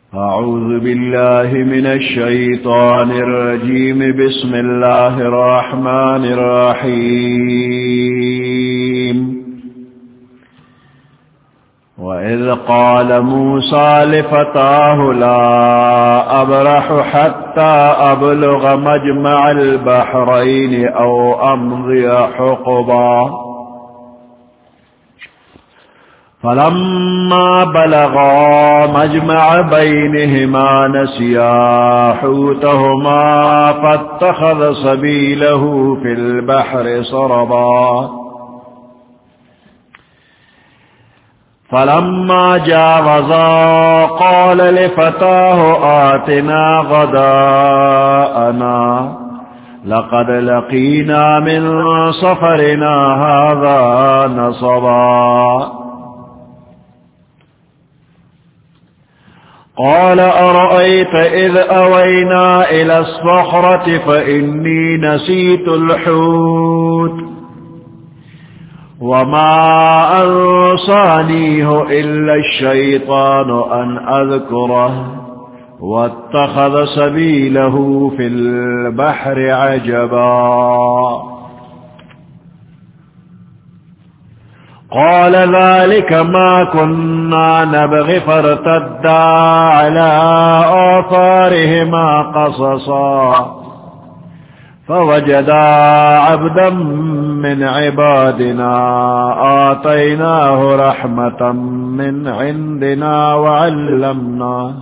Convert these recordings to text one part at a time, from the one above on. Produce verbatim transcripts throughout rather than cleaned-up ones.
أعوذ بالله من الشيطان الرجيم بسم الله الرحمن الرحيم وإذ قال موسى لفتاه لا أبرح حتى أبلغ مجمع البحرين أو أمضي حقبا فلما بلغا مجمع بينهما نسيا حوتهما فاتخذ سبيله في البحر سربا فلما جاوزا قال لفتاه آتنا غداءنا لقد لقينا من سفرنا هذا نصبا قال أرأيت إذ أوينا إلى الصخرة فإني نسيت الحوت وما أنصانيه إلا الشيطان أن أذكره واتخذ سبيله في البحر عجبا قال ذلك ما كنا نبغي فارتدا على آثارهما قصصا فوجدا عبدا من عبادنا آتيناه رحمة من عندنا وعلمناه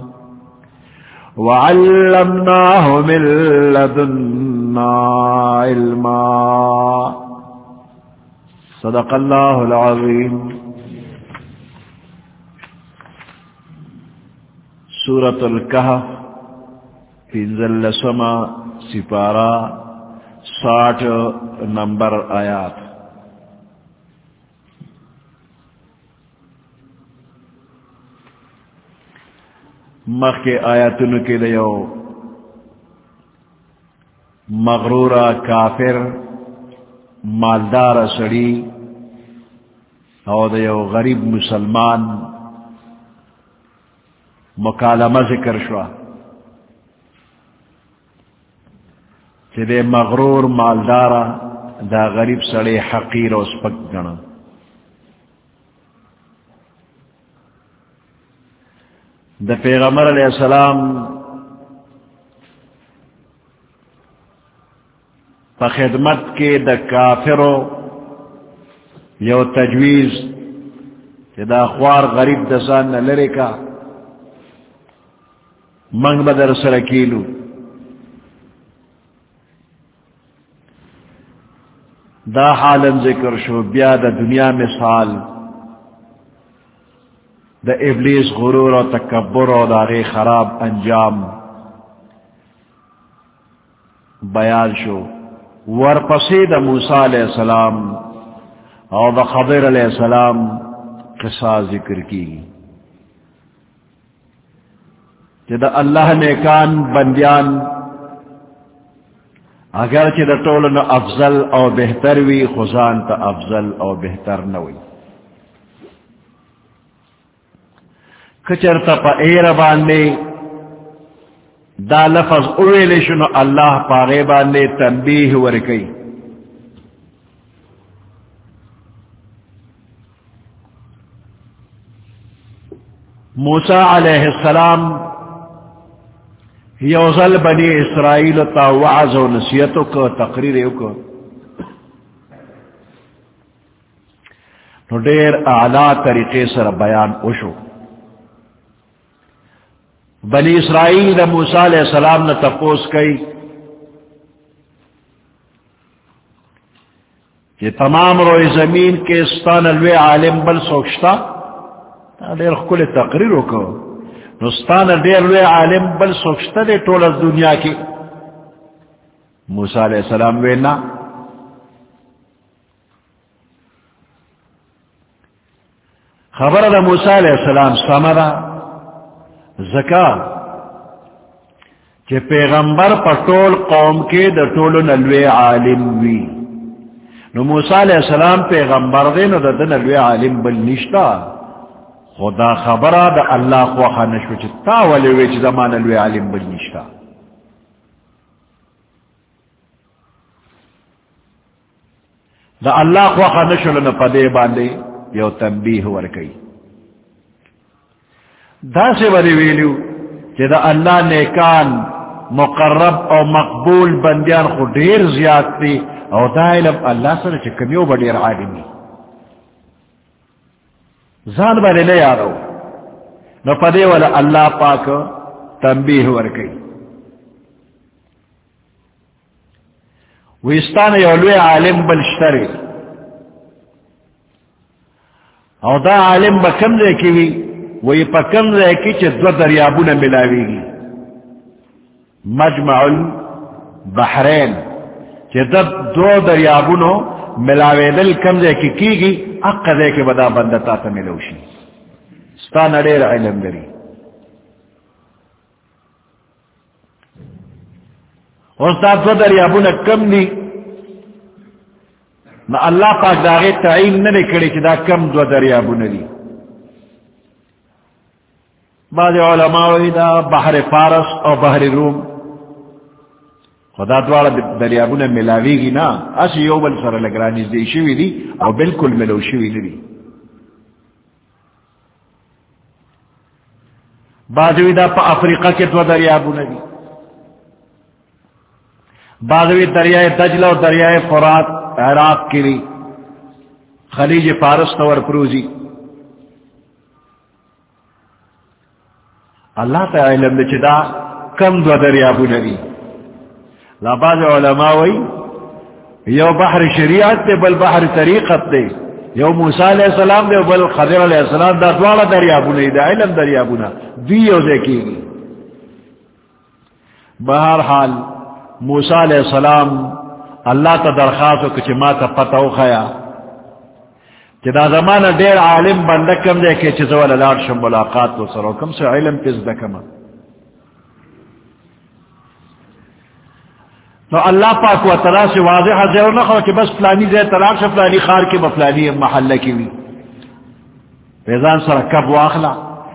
وعلمناه من لدنا علما صدق اللہ العظیم. سورة الکہف پنزل سما سپارہ ساٹھ نمبر آیات. مخ کے آیاتن کے لیو مغرورہ کافر مالدار سڑی او دیو غریب مسلمان مکالمہ ذکر شوا کہ دے مغرور مالدارا دا غریب سڑی حقیر و سپک گنا. دا پیغمبر علیہ السلام پا خدمت کے دا کافرو یو تجویز کہ دا خوار غریب دسان لرے کا منگ بدر سرکیلو. دا حالن ذکر شو بیا دا دنیا مثال دا ابلیس غرور و تکبر و دا غی خراب انجام بیان شو. ورپسی دا موسیٰ علیہ السلام اور دا خضر علیہ السلام قصہ ذکر کی کہ دا اللہ نیکان بندیان اگر چی دا طولن افضل او بہتر وی خزان تا افضل او بہتر نوی. کچر تا پا ایر باندے دا لفظ اویلی شنو اللہ پا غیبان نے تنبیح ورکی. موسیٰ علیہ السلام یوزل بنی اسرائیل تا وعظ و نصیحتوں کو تقریروں کو نو دیر اعلیٰ طریقے سر بیان اوشو. بنی اسرائیل دا موسیٰ علیہ السلام نے تپوس کئی کہ تمام روئے زمین کے ستان الوے عالم بل سوکشتا دیر کل تقریروں کو نستان دیر الوے عالم بل سوکشتا دے طول از دنیا کی. موسیٰ علیہ السلام وینا خبر دا موسیٰ علیہ السلام سامرا زکا کہ پیغمبر پٹول قوم کے دا طول نلوے عالم وی. نو موسیٰ علیہ السلام پیغمبر دے نو دا نلوے عالم بل نشتا خدا خبرہ دا اللہ خواہ نشو چتا ولی ویچ زمان الوی عالم بل نشتا دا اللہ خواہ نشو لنا پدے باندے یو تنبیح ورکی دا سے ولی ویلیو کہ دا اللہ نیکان مقرب او مقبول بندیان خو دیر زیاد تی او دا علم اللہ سر چکمیو بڑیر عالمی زان بلے لے یارو نو پدے والا اللہ پاک تنبیح ورکی ویستان یولوی عالم بلشتری او دا عالم بکم دے کیوی وی پکم دے کی چھ دو دریابون ملاوی گی مجمع البحرین چھ دو دریابونو ملاوی دل کم دے کی کی گی اقا دے کے بدا بندتا تا ملوشی ستان دیر علم دری اور ستا دو دریابون کم دی نا اللہ پاک داغی تعین نلے کڑی چھ دا کم دو دریابون دی بعض علماء دا بحر فارس اور بحر روم خدا دوارا دریابون ملاوی گی نا اسی یو بل سر لگرانیز دی شوی دی او بالکل ملو شوی دی بعضوی دا پا افریقہ کے دو دریابون دی بعضوی دریائے دجلہ و دریائے فرات عراق کی دی خلیج فارس تور پروزی اللہ تعالی علم دے چدا کم دو دریابون دی لا بعض علماء وی یو بحر شریعت دے بل بحر طریقت دے یو موسیٰ علیہ السلام دے بل خضر علیہ السلام دا دوارا دریابونا دا علم دریابونا دیو دے کی گی بہرحال موسیٰ علیہ السلام اللہ تا درخواستو کچھ ما تا پتاو خیا کہ دا زمانہ دیر عالم بندکم دے کہ چیزوال لارشم ملاقات تو سرو کم سے علم پیز دکم تو اللہ پاک و تعالی سے واضح حضر نخوا کہ بس فلانی زی تلاش فلانی خار کی بفلانی محلہ کی بھی فیضان سر کب واخلا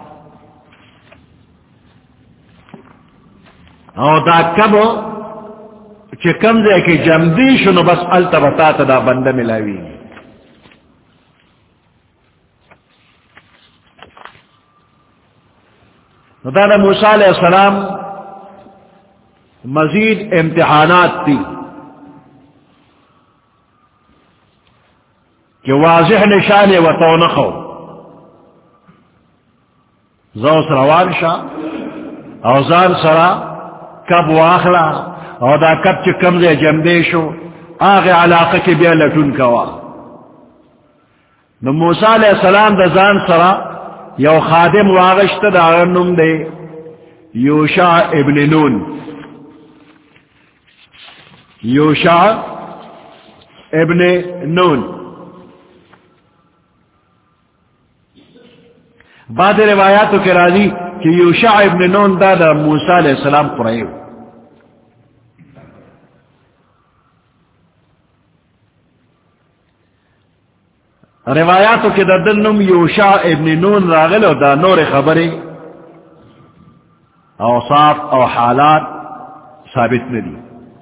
او دا کب چکم دے کہ جمدی شنو بس التبتات دا بندہ ملاوی دا موسیٰ علیہ السلام مزید امتحانات تھی کہ واضح نشان و تو نخو زوس روان شا اوزان سرا کب واخلا او دا کب چی کم دے جمدیشو آغی علاقہ کی بیا لٹون کوا نو موسیٰ علیہ السلام دا زان سرا یو خادم واغشت دا غنم دے یوشع ابن نون یوشع ابن نون بعد روایاتوں کے راضی کہ یوشع ابن نون دا دا موسیٰ علیہ السلام قرائیو روایاتوں کے دردنم یوشع ابن نون راغل اور دا نور خبریں اوصاف اور حالات ثابت ندی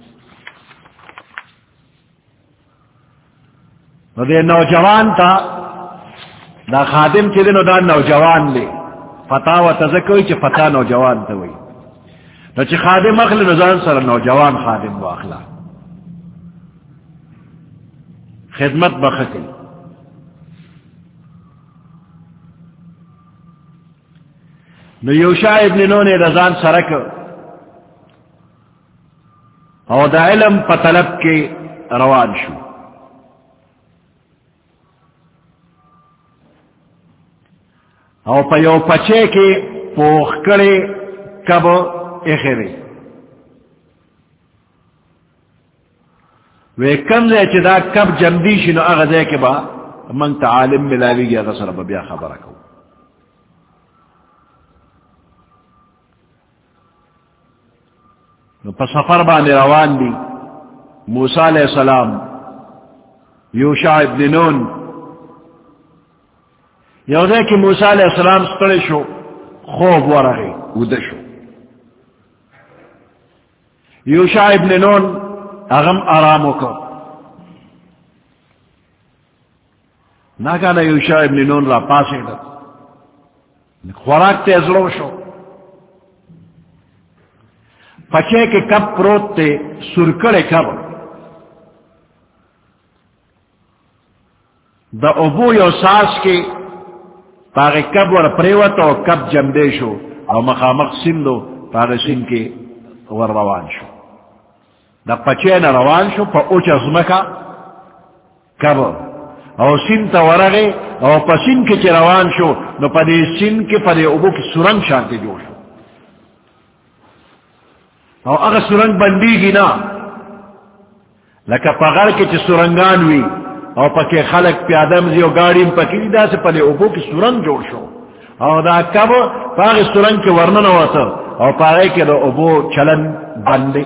دے نوجوان تا دا خادم چی دنو دا نوجوان لے فتا و تذکوی چی فتا نوجوان تا وی نو چی خادم اخلی نزان سر نوجوان خادم و اخلا خدمت بخکی نو یوشع ابن نون رضان سرک او دا علم پا طلب کے روان شو او پا یو پچے کے پوخ کڑے کب اخرے وے کم دے چدا کب جمدیشی نو اغدے کے با منگ تا عالم ملاوی گیا غصر بیا خبر کو نو پا سفر باندے روان دی موسیٰ علیہ السلام یوشع ابن نون یو دے کہ موسیٰ علیہ السلام ستڑے شو خوب ورغی ودشو یوشع ابن نون اغم آرامو کو ناکانا یوشع ابن نون را پاسے دا خوراک تے ازلو شو پچے کے کب پروت تے سرکڑے کب دا ابو یو ساس کے پاگے کب ور پریوت او کب جمدے شو او مخامق سندو پاگے سن کے ور روان شو دا پچے نا روان شو پا اوچ ازمکا کب او سن تا ورغے او پا سن کے چی روان شو نو پا دے سن کے پا دے ابو کی سرنگ شانتے جو شو او اگر سرنگ بندی گی نا لکا پغر کے چی سرنگان وی او پکے خلق پیادم زیو گاڑیم پکی دا سے پلے اوپو کی سرنگ جوڑ شو او دا کب پاگی سرنگ کے ورنن ہوتا او پاگی کے دا اوپو چلن بندے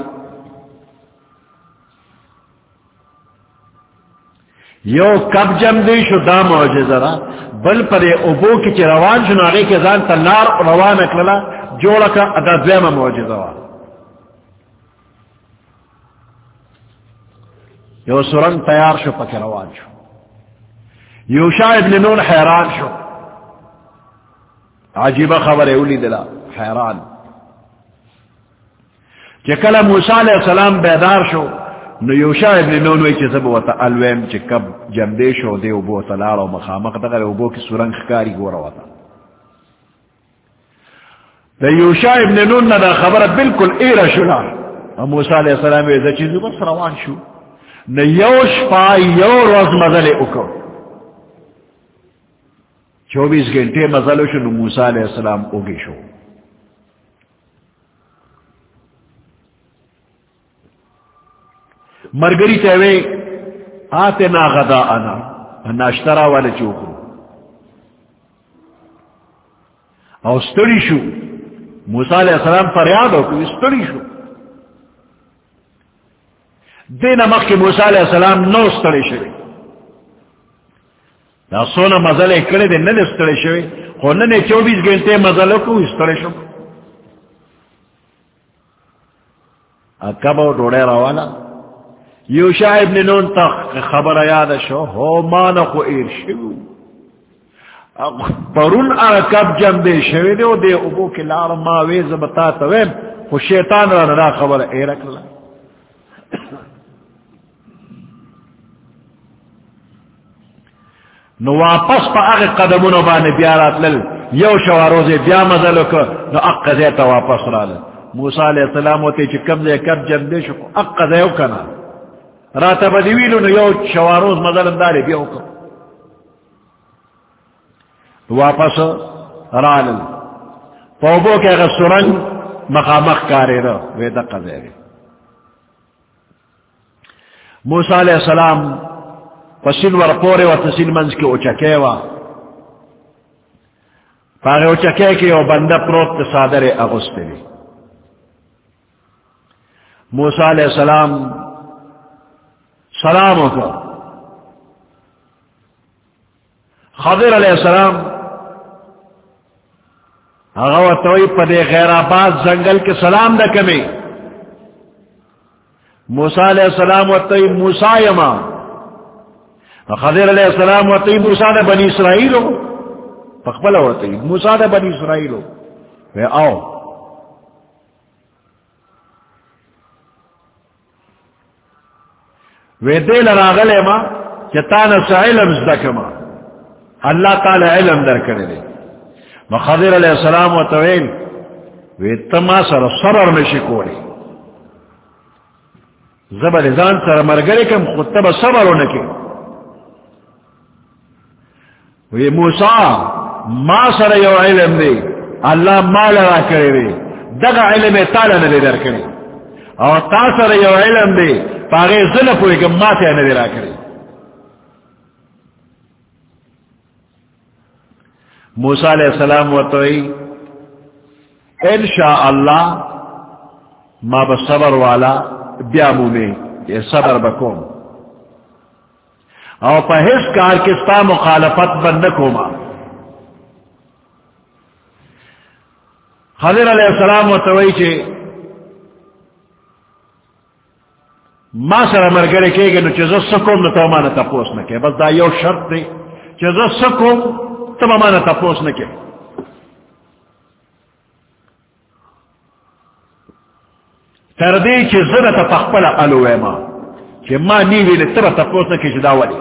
یو کب جم دے شو دا معجزہ را بل پلے اوپو کی چی روان شو ناگے کے زان تلار روان اکللا جوڑا کا ادا دویم معجزہ را یو سرنگ تیار شو پک روان شو یوشع ابن نون حیران شو عجیب خبر اولی دلا حیران چکل موسیٰ علیہ السلام بیدار شو نو یوشع ابن نون وی چی زب وطا الویم چی کب جمدے شو دے ابو تلار و مخامق دغر ابو کی سرنگ خکاری گورا وطا دا یوشع ابن نون نا دا خبر بالکل ایر شنا موسیٰ علیہ السلام وی دا چیزو بس روان شو نہ یوش پا یو روز مزل اکو چوبیس گھنٹے مزلو شو نو موسیٰ علیہ السلام اوگی شو مرگری تیوے آتے نا غدا آنا ناشترا والا چوکو او ستڑی شو موسیٰ علیہ السلام فریاد ہو کہ ستڑی شو دین مخ کے موسیٰ علیہ السلام نو ستڑے شوی دا سونا مزلے کڑے دے ننے ستڑے شوی خونن نے چوبیس گھنٹے مزلوں کو ستڑے شو اکبو ڈوڑے روانا یوشع ابن نون تک خبر یاد شو ہو مانخو ایر شو پرون اکب جم دے شوی دے دے ابو کے لار ماویز بتا تویم خو شیطان را ندا خبر ایرک للا نو واپس پا اغی قدمونو بانے بیارات لل یو شواروزے بیا مزلو که نو اق زیتا واپس را لل موسیٰ علیہ السلام ہوتے چی کم زی کب جم دے شکو اق زیو کنا راتا بدیویلو نو یو شواروز مزلن داری بیاو کن واپس را لل پوبو کے اغی سرنگ مقامق کاری رو ویدہ قزیوی موسیٰ علیہ السلام پسین ور پورے و تسین منز کے اوچکے وا پاگے اوچکے کے او بندہ پروت صادر اغسطے لی موسیٰ علیہ السلام سلاموں کو خضر علیہ السلام اغوطوئی پدے غیر آباد زنگل کے سلام دا کمی موسیٰ علیہ السلام وطوئی موسیٰ یما خضر علیہ السلام وطوئی موسیٰ دا بنی اسرائیلو فقبلہ وطوئی موسیٰ دا بنی اسرائیلو وی آؤ وی دیل راغلے ما چتانا سا علم زدکما اللہ تعالی علم در کرے خضر علیہ السلام وطوئی وی تما سر صبر میں شکوڑی زبر زان سر مرگرے کم خطب صبر ہونے کے وی موسیٰ ما سر یو علم دے اللہ ما لرا کرے دے دگا علم تالا ندے در کرے اور تا سر یو علم دے پاگے ظلف ہوئے کہ ما تے ندے را کرے موسیٰ علیہ السلام وطوئی انشاءاللہ ما بصبر والا بیامو میں یہ صبر بکوم او پا حس کار کستا مخالفت بندکو ما خضر علیہ السلام و توئی چے ما سر مرگرے کے گے نو چیزا سکوم نو تو مانا تپوس نکے بس دا یو شرط دے چیزا سکوم تو مانا تپوس نکے تردی چی زنتا تخپل علوے ما چی ما نیوی لی تبا تپوس نکے چی دا ولی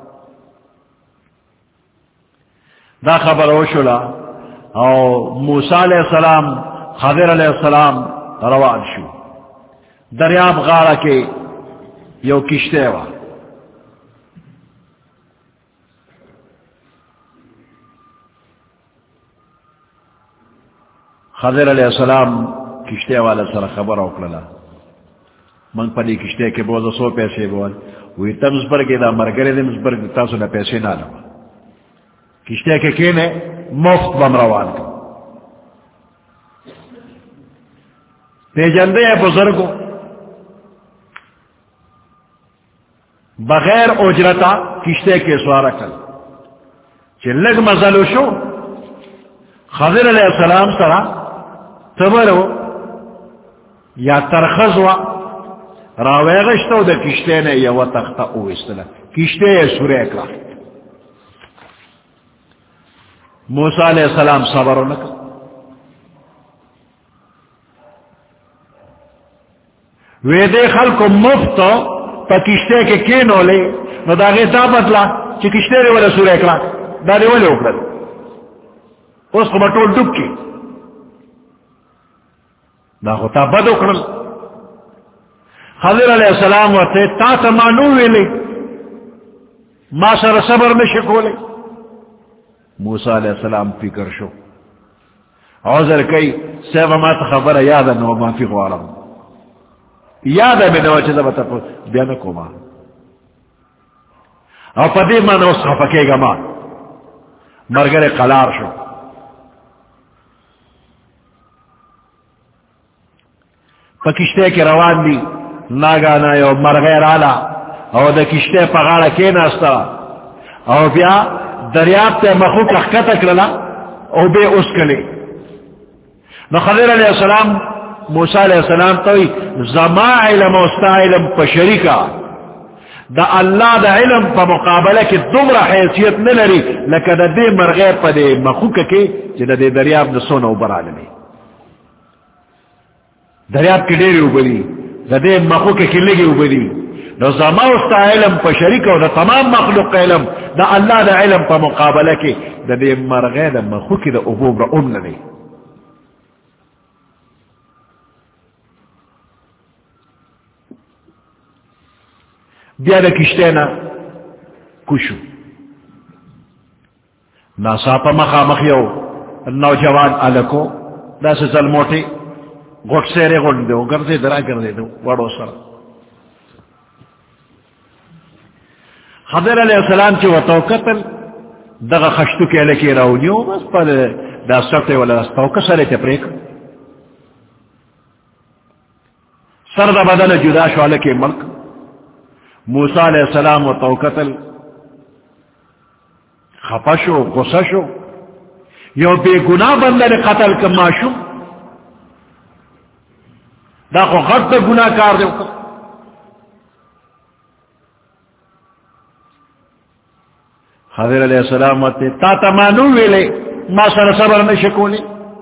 دا خبر ہوشولا او موسیٰ علیہ السلام خضر علیہ السلام روان شو دریاب غارہ کے یو کشتے وا خضر علیہ السلام کشتے والا سر خبر اوکللا من پدی کشتے کے بوزا سو پیسے بول وی تمز برگی دا مرگرے دے مز برگ تاسو نا پیسے نہ لوا کشتے کے کینے مفت بم روان کا تے جندے ہیں بزرگو بغیر اجرتا کشتے کے سوارا کل چلگ مزلو شو خضر علیہ السلام سرا تبرو یا ترخزوا راویغشتو دا کشتے نے یا وطختا اوستلا کشتے سورے کا موسیٰ علیہ السلام صبر نکا ویدے خلق مفت پا کشتے کے کینو لے نو داغی دا بدلا چی کشتے دے والا سورہ اکلا دا دے والے اکلا اس کو بطول ڈب کی دا خطا بد اکلا خضر علیہ السلام ورتے تا تمانو ویلے ما سر صبر میں شکولے موسیٰ علیہ السلام فکر شو عذر کئی سیب ما تخبر یادا نو ما فی غوارم یادا میں نو چیزا بتا پو بیانکو ما او پدی ما نو صحفکے گا ما مرگر قلار شو پا کشتے کے روان دی ناگانا یو مرغیر آلا او دا کشتے پا غاڑا کے ناستا او بیا دریاب تے مخوک اخکت اکرلا او بے اس کلے نو خضر علیہ السلام موسیٰ علیہ السلام توی زما علم و استا علم پا شریکا دا اللہ دا علم پا مقابلہ کی دمرا حیثیت نلری لکہ دا دے مرغیر پا دے مخوک کے جی دا دے دریاب دا سونا اوبر آلمی دریاب کی دیری اوبری دا دے مخوک کی لگی اوبری نو زما استا علم پا شریک و دا تمام مخلوق علم دا اللہ دا علم پا مقابلہ کی دا دے مرغے دا مخوکی دا عبوب را ام لدے بیا دا کشتینا کشو ناسا پا مخا مخیو نوجوان علکو دا سے ظلموٹی گوٹ سیرے گوٹ دو گردے درا گردے دو وڑو سر خضر علیہ السلام چی وطو قتل دغا خشتو کے لکی راونیو بس پا دا سرطے والا دستاو کسرے تے پریک سر دا بدن جدا شو لکی ملک موسیٰ علیہ السلام وطو قتل خپشو غصشو یو بے گناہ بندر قتل کماشو دا خو غد دا گناہ کار دے وکر خضر علیہ السلام وطے تا تمانو ویلے ما سر صبر نشکولے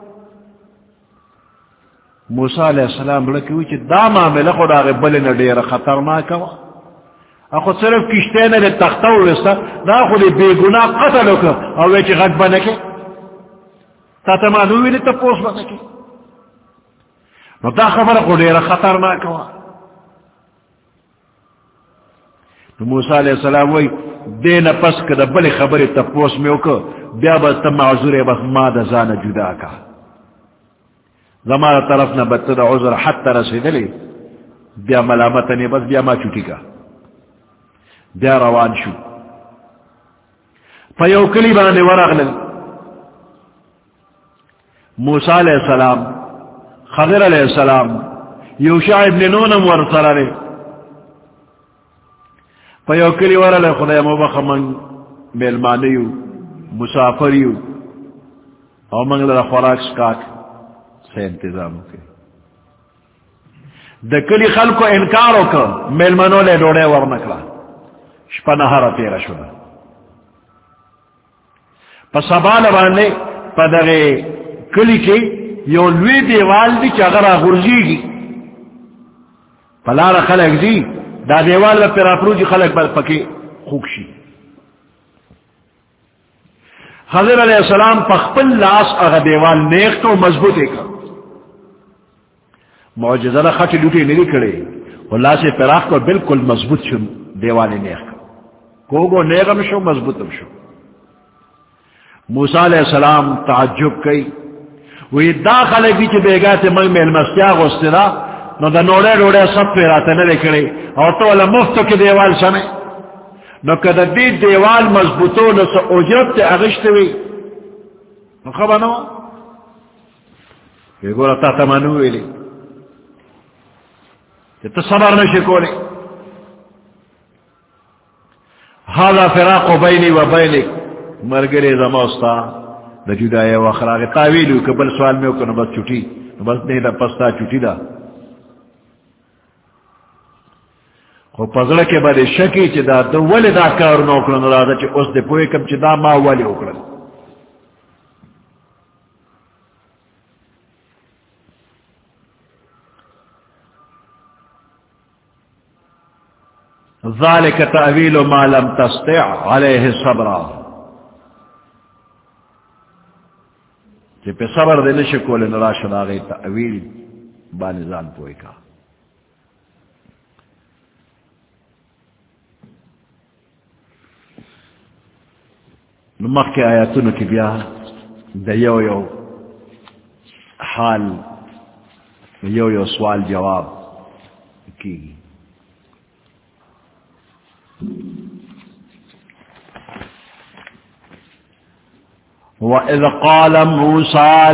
موسیٰ علیہ السلام لکیوی چی دا معاملہ خود آگے بلن دیر خطرناک ہوا اخود صرف کشتے نے تختو رستا دا خود بے گناہ قتلو کر او ویچی غد بنکے تا تمانو ویلے تا پوس بنکے نو دا خبر خود دیر خطرناک ہوا تو موسیٰ علیہ السلام وی دین پس که دا بلی خبری تپوس میں اوکا بیا با تا معذوری بس ما دا زان جدا کا زمان طرف نا بتا دا عذر حتی رسیده لی بیا ملامتنی بس بیا ما چوٹی کا بیا روان شو پا یو کلی بانے ورغلل موسیٰ علیہ السلام خضر علیہ السلام یوشع ابن نونم ورسرالے پیو کلی ورل خدای مبخ من میلمانیو مسافریو او منگ لرا خوراک سکاک سے انتظام کے دکلی خلق کو انکارو کا میل منو لے ڈوڑے ورنکلا شپا نہارا تیرا شدا پا سبال باندے پا دغے کلی کی یو لوی دیوال دی چاگرہ غرزی گی پلار خلق دی دا دیوال با پر اپروجی خلق با پکی خوکشی حضر علیہ السلام پخپل لاس اغا دیوال نیخ تو مضبوط ایک معجزہ دا خط لوٹی نہیں کرے اللہ سے پراخ کو بالکل مضبوط شو دیوال نیخ کوگو نیغم شو مضبوطم شو موسیٰ علیہ السلام تعجب کئی وی دا خلق دی چی بیگاتی منگ میں المستیا غستی دا نو دا نوڑے نوڑے سب پیراتا نلے کرے اور تو والا مفتو کی دیوال سنے نو کدا دی دیوال مضبوطو نو سا اجرت تے اغشتے وی نو خبا نو کہ گورا تا تمانوی لی کہ تا صبر نشکو لی حالا فراق بینی و بینک مرگرے زموستا دا جدائی و اخراغ تاویلو کبل سوال میں اکر نو بس چوٹی نو بس نہیں دا پستا چوٹی دا خو پزڑا کے بعد شکی چی دا دو ولی دا کار نو اکرن را دا چی اس دے پوئی کم چی دا ما ولی اکرن ذالک تأویل ما لم تستع علیہ صبرا کہ پہ صبر دے نشکول نراشد آگئی تأویل بانزان پوئی کا نمخ کے آیاتونو کی بیا دا یو یو حال یو یو سوال جواب کی وَإِذْ قَالَ مُوسَىٰ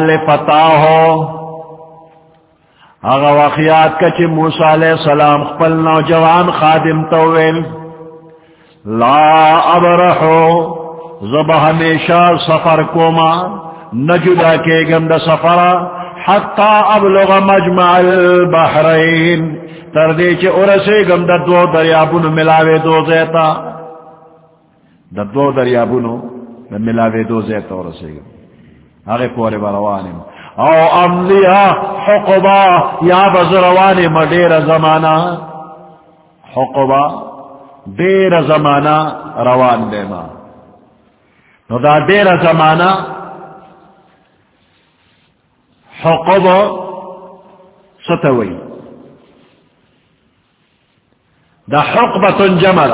لِفَتَاهُ اغا واقعات کچھ موسیٰ علیہ السلام خپل نوجوان خادم توویل لا ابرحو زب ہمیشہ سفر کوما نجدا کے گم دا سفر حتی ابلغ مجمع البحرین تردی چے ارسے گم دا دو دریابونو ملاوے دو زیتا دا دو دریابونو ملاوے دو زیتا ارسے گم آگے پورے باروانیم او امضیہ حقبا یا بزروانیم دیر زمانہ حقبا دیر زمانہ روان دیما نو دا دیر زمانہ حقب ستوئی دا حقبتن جملا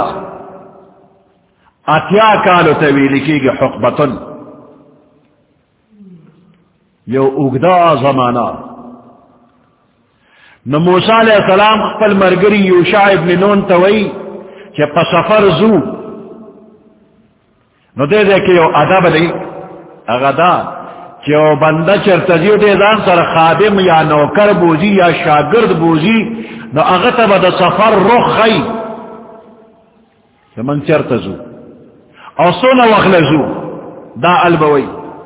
اتیا کالو تویلی کی گی حقبتن یو اگدا زمانہ نو موسیٰ علیہ السلام خپل مرگری یوشع ابن نون توئی کہ پا سفر زو نو دے دے کہ یو ادب لی اغدا کہ یو بندہ چرتزیو دے دان سر خادم یا نوکر بوزی یا شاگرد بوزی نو اغتا با دا سفر رخ خی کہ من چرتزو او سونا وخلزو دا البوی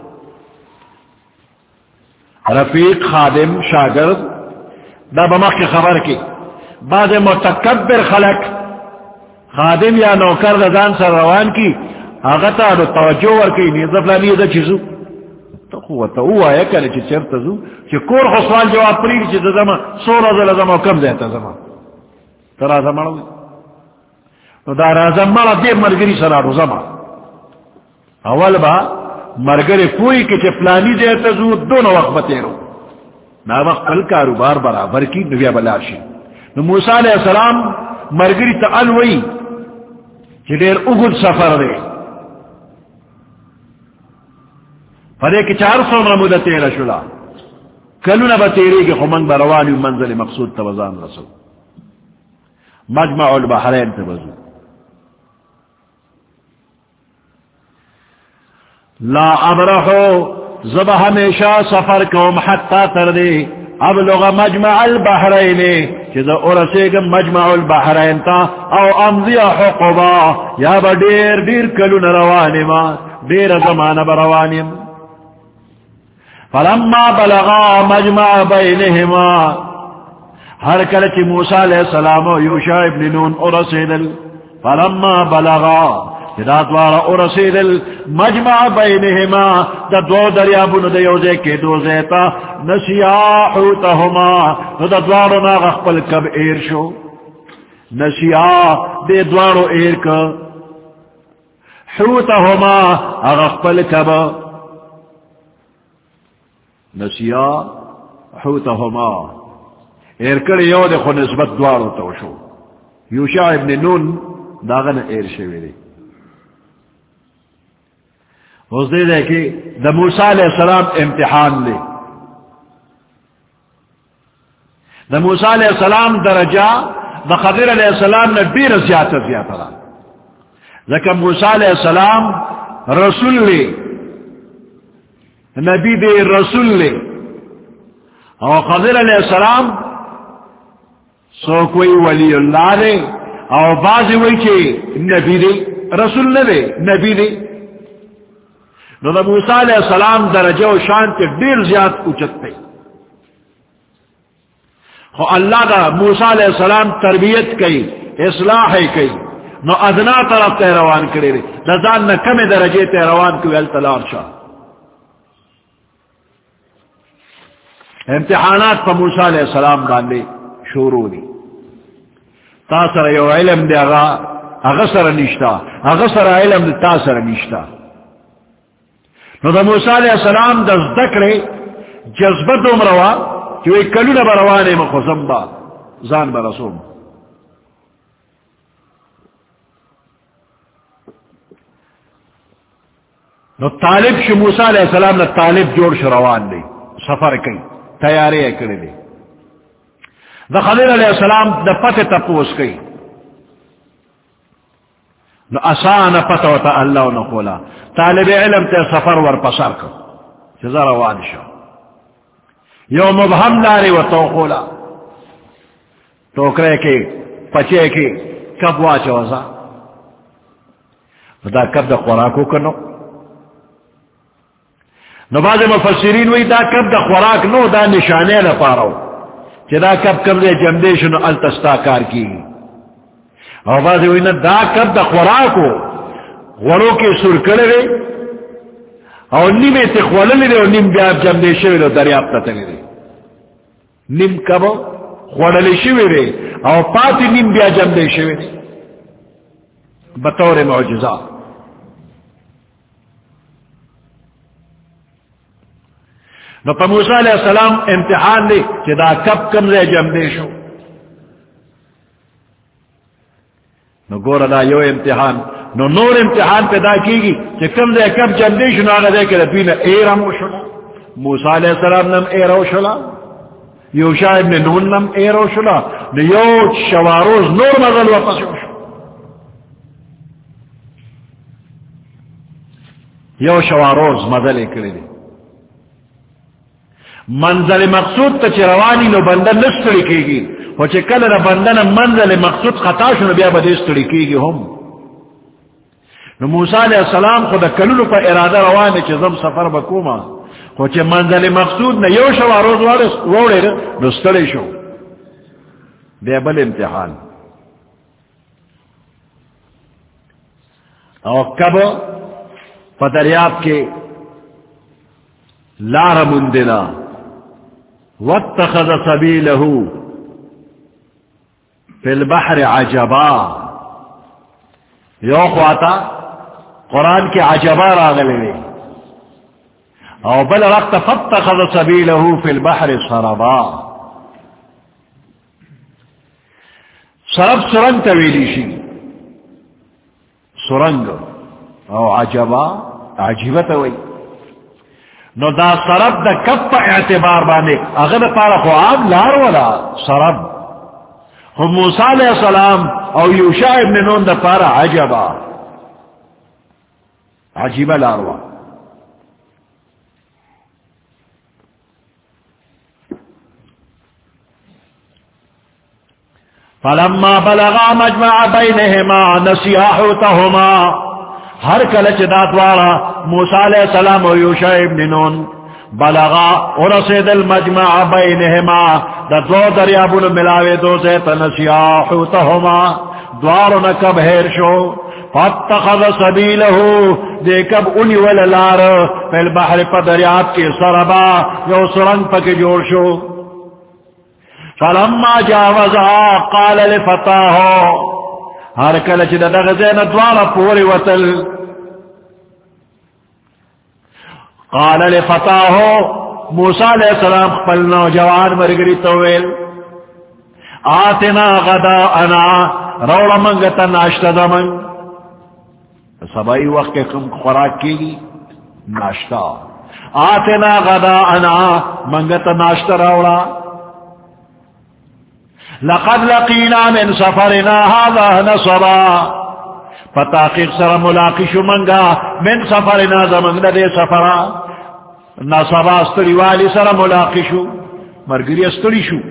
رفیق خادم شاگرد دا بمخ کی خبر کی بعد متکبر خلق خادم یا نوکر دا دان سر روان کی آغتا دو توجہ ورکی نیزا فلانی دا چیزو تو قوتا او آیا کنی چی چرتا زو چی کور خسوال جواب پریگ چی دا زمان سو رازل زمان کم دیتا زمان تا رازا مروی نو دا رازا مرا دیر مرگری سرارو زمان اول با مرگری پوئی که چی فلانی دیتا زو دون وقت بتیرو نا وقت پل کاروبار برابر کی نویا بلاشی نو موسیٰ علیہ السلام مرگری تا الوئی چی دیر اگد سفر دے پدے کی چار سو نمودہ تیرہ شلا کلونا با تیرے کی خمنگ بروانی منزل مقصود توزان رسو مجمع البحرین توزو لا ابرحو زب ہمیشہ سفر کوم حتی تردے ابلغ مجمع البحرین چیزا ارسیگم مجمع البحرین تا او امضی حقبا یا با دیر دیر کلونا روانی ما دیر زمان بروانیم فلما بلغا مجمع بینہما ہر کلچ موسیٰ علیہ السلام و یوشع ابن نون ارسیدل فلما بلغا جداتوارا ارسیدل مجمع بینہما دا دو دریابون دا یوزے کے دو زیتا نسیا حوتہما دا دوارو نا غخپل کب ایر شو نسیا دے دوارو ایر کا حوتہما غخپل کب نسیا حوتہما ایر کڑی یو دے خو نسبت دوارو تو شو یوشع ابن نون داغن ایر شوی دی اس دے دے کہ دا موسیٰ علیہ السلام امتحان لے دا موسیٰ علیہ السلام درجہ دا خضر علیہ السلام نے دیر زیادہ زیادہ را لیکن موسیٰ علیہ السلام رسول لے نبی دے رسول لے اور خضر علیہ السلام سو کوئی ولی اللہ دے اور بعض وہی کہ نبی دے رسول نہ دے نبی دے نو دا موسیٰ علیہ السلام درجہ و شان کے دیر زیاد اچت تے خو اللہ دا موسیٰ علیہ السلام تربیت کئی اصلاح کئی نو ادنا طرف تے روان کرے رہے نزان نہ کم درجے تے روان کوئی التلار شاہ امتحانات پا موسیٰ علیہ السلام باندے شروع دی تاثر یو علم دے اغا اغسر نشتا اغسر علم دے تاثر نشتا نو دا موسیٰ علیہ السلام دا ذکرے جذبت امروا کہ وہ کلو نہ بروانے مخزم با زان برسوم نو طالب شو موسیٰ علیہ السلام نا طالب جوڑ شو روان دے سفر کئی تیارے اکڑے دے دا خضر علیہ السلام دا پتہ تپوس کئی نو آسان پتہ ہوتا اللہ نہ کھولا طالب علم تے سفر ور پسر کر جزا روان شو یو مبہم لارے و تو کھولا ٹوکرے کے پچے کے کب واچ وزا دا کب دا خوراکو کنو نو بعض مفسرین وی دا کب دا خوراک نو دا نشانے لپارو چی دا کب کب دے جمدیشنو التستا کار کی اور بعض وی نا دا کب دا خوراکو غرو کے سر کرے اور نیم اتخوالنے دے اور نیم بیاب جمدیشوی دے دریاب تتنے دے نیم کب خوڑلشوی دے اور پاتی نیم بیاب جمدیشوی دے بطور معجزہ نو پا موسیٰ علیہ السلام امتحان دے کہ دا کب کم دے جمدے شو نو گورا دا یو امتحان نو نور امتحان پیدا کی گی کہ کم دے کب جمدے شو نو آگا دے کہ دبین ایرامو شلا موسیٰ علیہ السلام نم ایرو شلا یوشع ابن نون نم ایرو شلا نو یو شواروز نور مغل واپس شو یو شواروز مدل اکڑی دی منزل مقصود تا چروانی نو بندن نستڑی کی گی و چه کل نا بندن منزل مقصود خطاشو نو بیا با دیستڑی کی گی ہم نو موسیٰ علیہ السلام خود کلونو پا ارادہ روانے چه زم سفر بکوما و چه منزل مقصود نا یو شو روز ووڑے نستڑی شو بیا بل امتحان او کب پا دریاب کے لار مندنا واتخذ سبیلہ فی البحر عجبا یو خواتا قرآن کے عجبا راغلے او بل رقت فاتخذ سبیلہ فی البحر سربا سرب سرنگ تویلی شی سرنگ او عجبا عجیبت ہوئی نو دا سرب دا کب پا اعتبار بانے اگر پارا خو آم لار والا سرب خو موسیٰ علیہ السلام او یوشع ابن نون دا پارا عجبا عجیبا لاروا فلما بلغا مجمع بینہما نسیا حوتہما ہر کلچ داتوارا موسیٰ علیہ السلام و یوشع ابن نون بلغا ورسید المجمع بینہما دا دو دریابون ملاوے دو سے تنسیا حوتہما دوارو نکب ہیر شو فاتخذ سبیلہو دے کب انی واللار فی البحر پا دریاب کی سربا یو سرنگ پا کی جوڑ شو فلما جاوزها قال لفتاہو ہر کلچ دا دغزین دوارا پوری وطل قال لفتاہو موسیٰ علیہ السلام قبل نوجوان مرگری طویل آتنا غداءنا روڑا منگتا ناشتہ دمن سبائی وقت کے کم خوراک کی گی ناشتہ آتنا غداءنا منگتا ناشتہ روڑا لقد لقینا من سفرنا هذا نصبا فتاقیق سر ملاقش منگا من سفرنا زمن دے سفرا نصبا استری والی سر ملاقشو مرگری استری شو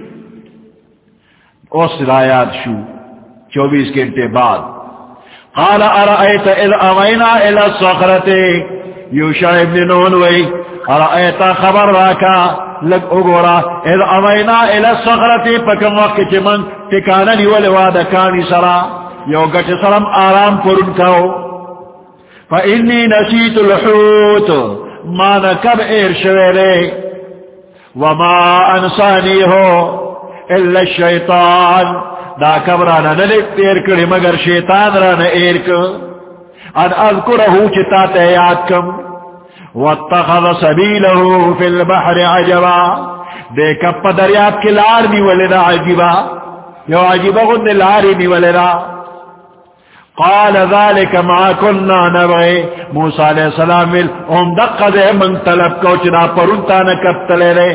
اس رایات شو چوبیس گھنٹے بعد قال ارأیت اذ اوینا الى الصخرت یوشع ابن نون وی ارأیت خبر راکا لگ اگورا اذ اوینا الى الصخرت پکم وقت چی من تکاننی والوادکانی سرا یو گٹ سرم آرام پرن کاؤ فإنی نسیت الحوت ما نکب ایر شویرے وما انسانی ہو الا الشیطان دا کبرانا نلک ایر کری مگر شیطان رانا ایر کر ان اذکرہو چتا تیاد کم واتخذ سبیلہو فی البحر عجبا دے کب پا دریاب کی لارنی ولنا عجبا یو عجبا غد لارنی ولنا قال ذلك ما كنا نبغي موسیٰ علیہ السلام ام دقا دے من طلب کو چنا پرنتا نکب تلے رے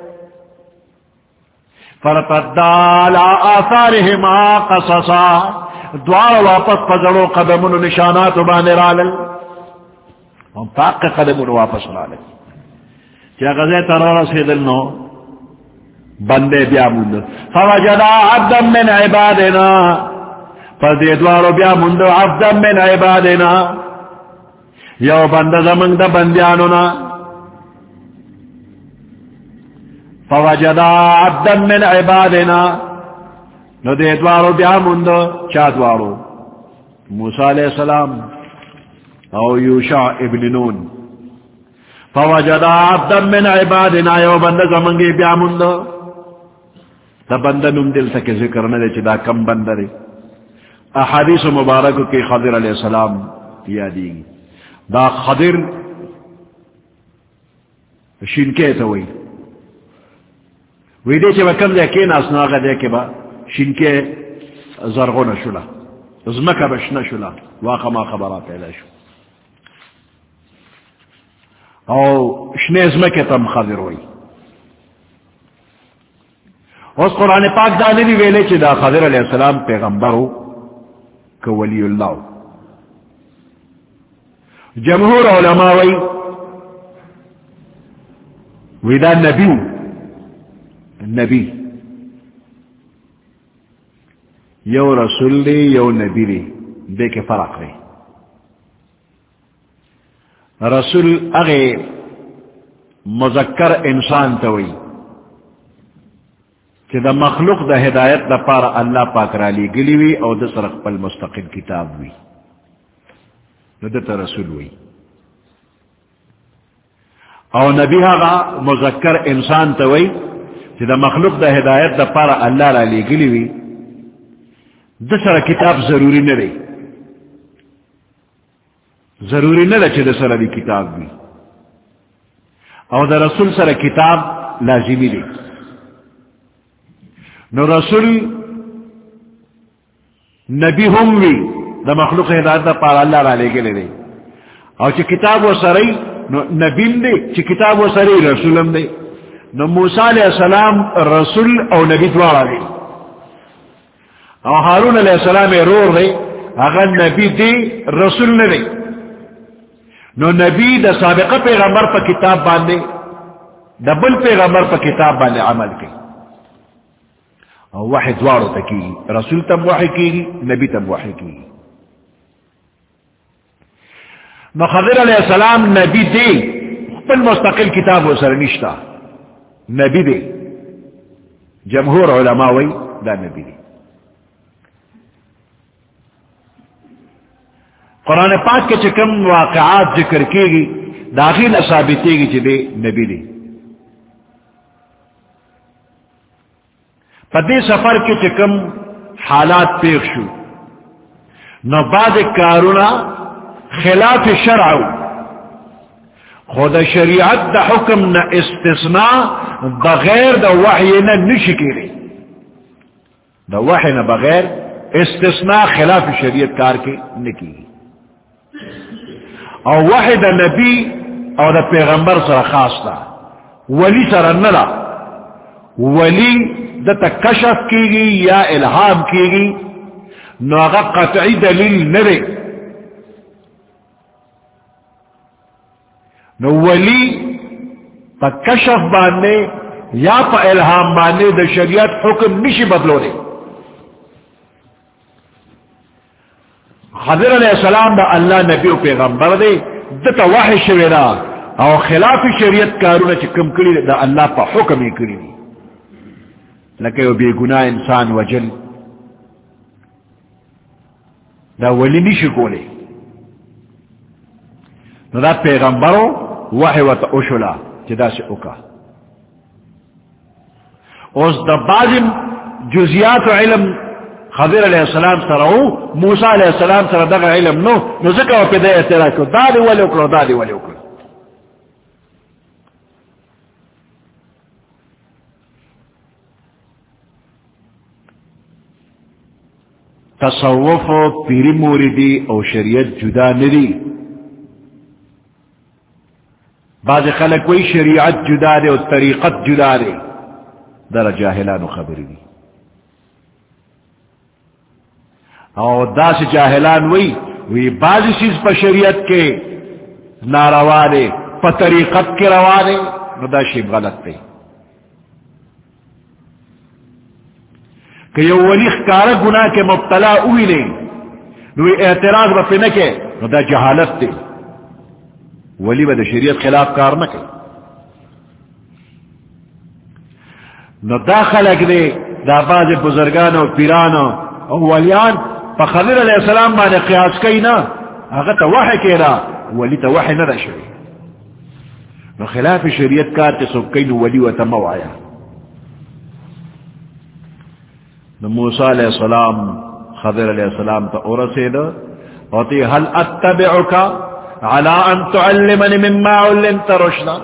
فرتدالا آثارهما قصصا دوار واپس پزڑو قدمون نشانات بانے رالل ہم پاک قدمون واپس رالل کیا غزے ترور سیدلنو بندے بیامون فوجدا عبدا من عبادنا فدی دوارو بیامون عبدا من عبادنا یو بند زمن دا بندیانونا فوجدا عبدا من عبادنا نو دے دوارو بیامون دا چا دوارو موسیٰ علیہ السلام او یوشع ابن نون فوجدا عبدا من عبادنا یو بند زمنگی بیامون دا دا بند نم دل سکے ذکر ندے چی دا کم بند رے احادیث مبارکو کی خضر علیہ السلام یادی دا خضر شنکے توئی وی دے چی با کم دے کین اسناغا دے کے با شنکے زرغو نشولا زمکا بشنا شولا واقع ما خبرات پیدا شو او شنے زمکے تم خضر ہوئی اس قرآن پاک دانے بھی ویلے چی دا خضر علیہ السلام پیغمبر ہو کہ ولی اللہ جمہور علماء وی ویدہ نبی نبی یو رسول لی یو نبی لی دے کے فرق رہے رسول اغے مذکر انسان توئی کہ دا مخلوق دا ہدایت دا پارا اللہ پاک رالی گلی وی او دا سرق پل مستقل کتاب وی دا تا رسول وی او نبی آغا مذکر انسان توئی کہ دا مخلوق دا ہدایت دا پارا اللہ رالی گلی وی دا سرق کتاب ضروری نہ رہی ضروری نہ رہے دا سرق کتاب وی او دا رسول سرق کتاب لازمی رہی نو رسول نبی ہم وی دا مخلوق ہدایت دا پار اللہ را لے گلے دے او چی کتاب و سرائی نو نبیم دے چی کتاب و سرائی رسولم دے نو موسیٰ علیہ السلام رسول او نبی دوارا دے او ہارون علیہ السلام رور دے اگر نبی دے رسول نہ دے نو نبی دا سابقہ پیغمبر پا کتاب باندے دا بل پیغمبر پا کتاب باندے عمل کے وحی دوارو تکی رسول تم وحی کی نبی تم وحی کی نو خضر علیہ السلام نبی دے پل مستقل کتاب و سر نشتا نبی دے جمہور علماء وی دا نبی دے قرآن پاک کے چکم واقعات ذکر کی گی داخل ثابتے گی چلے نبی دے پدے سفر کے چکم حالات پیش شو نو بعد کارونا خلاف شرع خود شریعت دا حکم نہ استثناء بغیر دا وحی نہ نشکیرے دا وحی نہ بغیر استثناء خلاف شریعت کار کے نکی او وحی دا نبی او دا پیغمبر سر خاص تا ولی سر نلا ولی دا تکشف کی گی یا الہام کی گی نو اگا قطعی دلیل نرے نو ولی پا کشف باندے یا پا الہام باندے دا شریعت حکم نشی بدلو دے حضر علیہ السلام دا اللہ نبی و پیغمبر دے دتا وحی شوینا او خلاف شریعت کارونا چی کم کری دا اللہ پا حکم ہی کری دی لکہ وہ بے گناہ انسان وجل دا ولی نشی کولے نو دا پیغمبرو وحی و تا اشلا چدا سے اکا اس دا بعض جزیات و علم خضر علیہ السلام سرہو موسیٰ علیہ السلام سرہ دا علم نو نو ذکر و پیدے اعتراض کرو دا دی ولی اکلو دا دی ولی اکلو تصوف و پیری موردی او شریعت جدا ندی بعض خلق کوئی شریعت جدا دے اور طریقت جدا دے در جاہلان و خبری دی اور دا سے جاہلان وی وی بعض چیز پا شریعت کے ناروا دے پا طریقت کے روا دے نو دا شیب غلط دے کہ یہ ولی خکار گناہ کے مبتلا ہوئی لے نو اعتراض با پنکے نو دا جہالت دے ولی با دا شریعت خلاف کار نہ کرے نو دا خلق دے دا باز بزرگان و پیران و ولیان پا خضر علیہ السلام بانے قیاس کئی نا اگر تا وحی کینا ولی تا وحی نہ شوی نو خلاف شریعت کار تے سب کئی نو ولی و تا موعیا نو موسیٰ علیہ السلام خضر علیہ السلام تا ارسے دا وطی حل اتبعکا على ان تعلمني مما علمت رشدا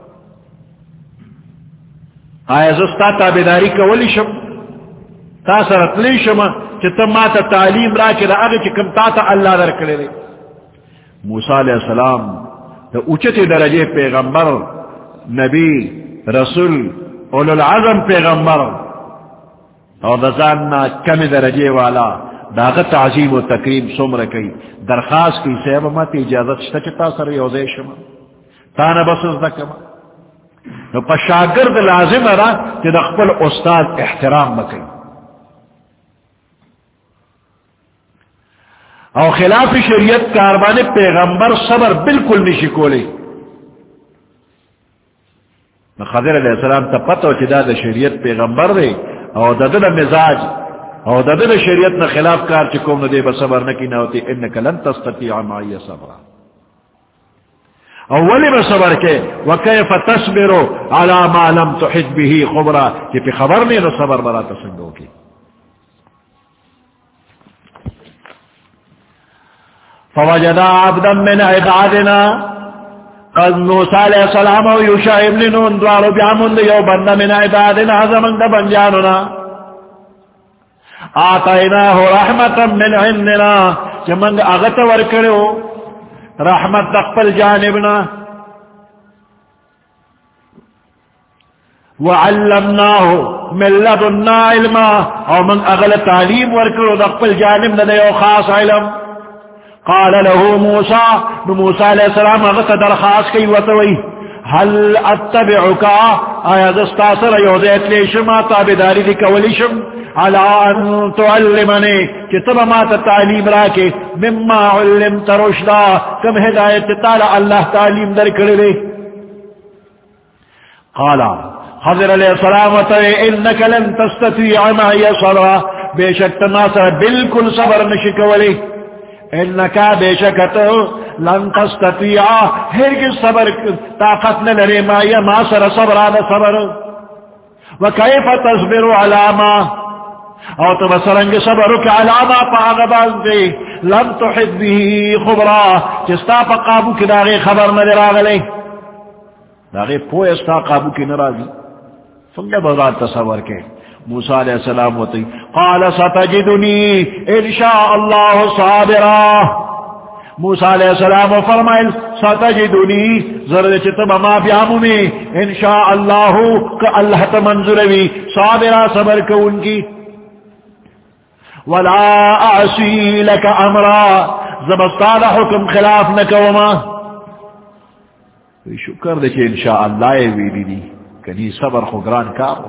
آیا زستا تابداری کولی شم تا سرت لی شم چتا ما تا تعلیم را کے دا اگے چکم تا تا اللہ در کرے لے موسیٰ علیہ السلام دا اچت درجے پیغمبر نبی رسول اولو العظم پیغمبر اور دا زاننا کم درجے والا داغت تعظیم و تکریم سمر کئی درخواست کی سیب مت اجازت شتا چتا سر یوزے شما تانا بسز دکما نو پا شاگرد لازم را کہ دخپل استاد احترام بکئی او خلاف شریعت کاربان پیغمبر صبر بالکل نشکولے خضر علیہ السلام تا پتو چدا دا شریعت پیغمبر دے او دا دا مزاج او دا دا شریعت نا خلاف کار چکوم ندے بصبر نکی ناوتی انکا لن تستطیع معی صبرا او ولی بصبر کے وکیف تصبرو علی ما لم تحد به خبرا کہ پی خبر نہیں نو صبر برا تسنگو کی فوجدا عبدا من عبادنا قد موسیٰ علیہ السلام و یوشع ابن نون دوارو بیامون دیو بند من عبادنا زمن دا بنجاننا آتیناہ رحمتا من عندنا چمنگ اغت ورکڑو رحمت دقبل جانبنا وعلمناہ من لدنا علما او من اغل تعلیم ورکڑو دقبل جانبنا دیو خاص علم قال له موسى موسى عليه السلام اغت درخواست کی وتوی هل اتبعك آیا دستاثر یوزیت لیشما تابداری دی کولیشم على ان تعلمنی کتب ما تعلیم راکے مما علمت رشدا کم ہدایت تعالی اللہ تعلیم در کرے قال حضر علیہ السلام انک لن تستطيع معي صبرا، بے شک تناصر بالکل صبر نشکولی، انکا بے شکت لن تستطيع ہرگز صبر طاقت نہ لرے معي ما سر صبر آدھا صبر، وکیف تصبر على ما او تو بسرنگ صبرک علاما پا آغبان دے لم تحد بھی خبرا چستا پا قابو کی داغی خبر ندر آگلے داغی پوئی استا قابو کی نرازی سنگے بغداد تصور کے موسیٰ علیہ السلام ہوتی قال ستجدنی انشاء اللہ صابرا، موسیٰ علیہ السلام فرمائل ستجدنی زرد چتب ما بیامو میں انشاء اللہ کہ اللہ تمنظروی صابرا صبر کو ان کی، ولا اعصی لک امرا زبستاد حکم خلاف نکوما، شکر دے کہ انشاءاللہ ویلی دی کنی صبر خگران کارو.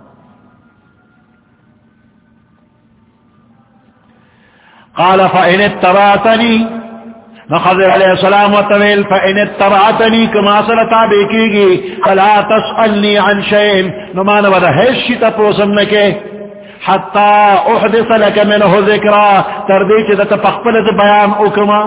قال فإن اتبعتنی، نخضر علیہ السلام و طویل فإن اتبعتنی کما سلطا بیکی گی فلا تسألنی عن شئیم نمان ودا حیشی تپوسم نکے حتی احدث لک منہ ذکرا تردیچ دتا پخپلت بیان اکما.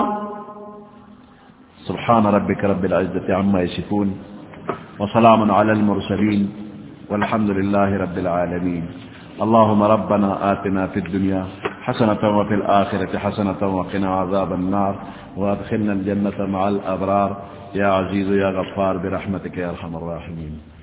سبحان ربک رب العزة عما یصفون وسلام على المرسلين والحمد لله رب العالمين. اللهم ربنا آتنا في الدنيا حسنة وفي الآخرة حسنة وقنا عذاب النار وادخلنا الجنة مع الأبرار يا عزيز يا غفار برحمتك يا أرحم الراحمين.